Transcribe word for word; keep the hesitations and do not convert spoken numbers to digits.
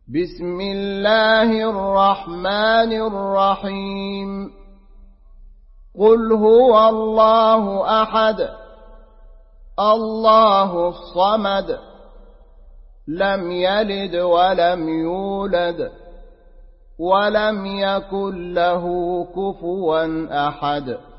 بسم الله الرحمن الرحيم قل هو الله أحد الله الصمد لم يلد ولم يولد ولم يكن له كفوا أحد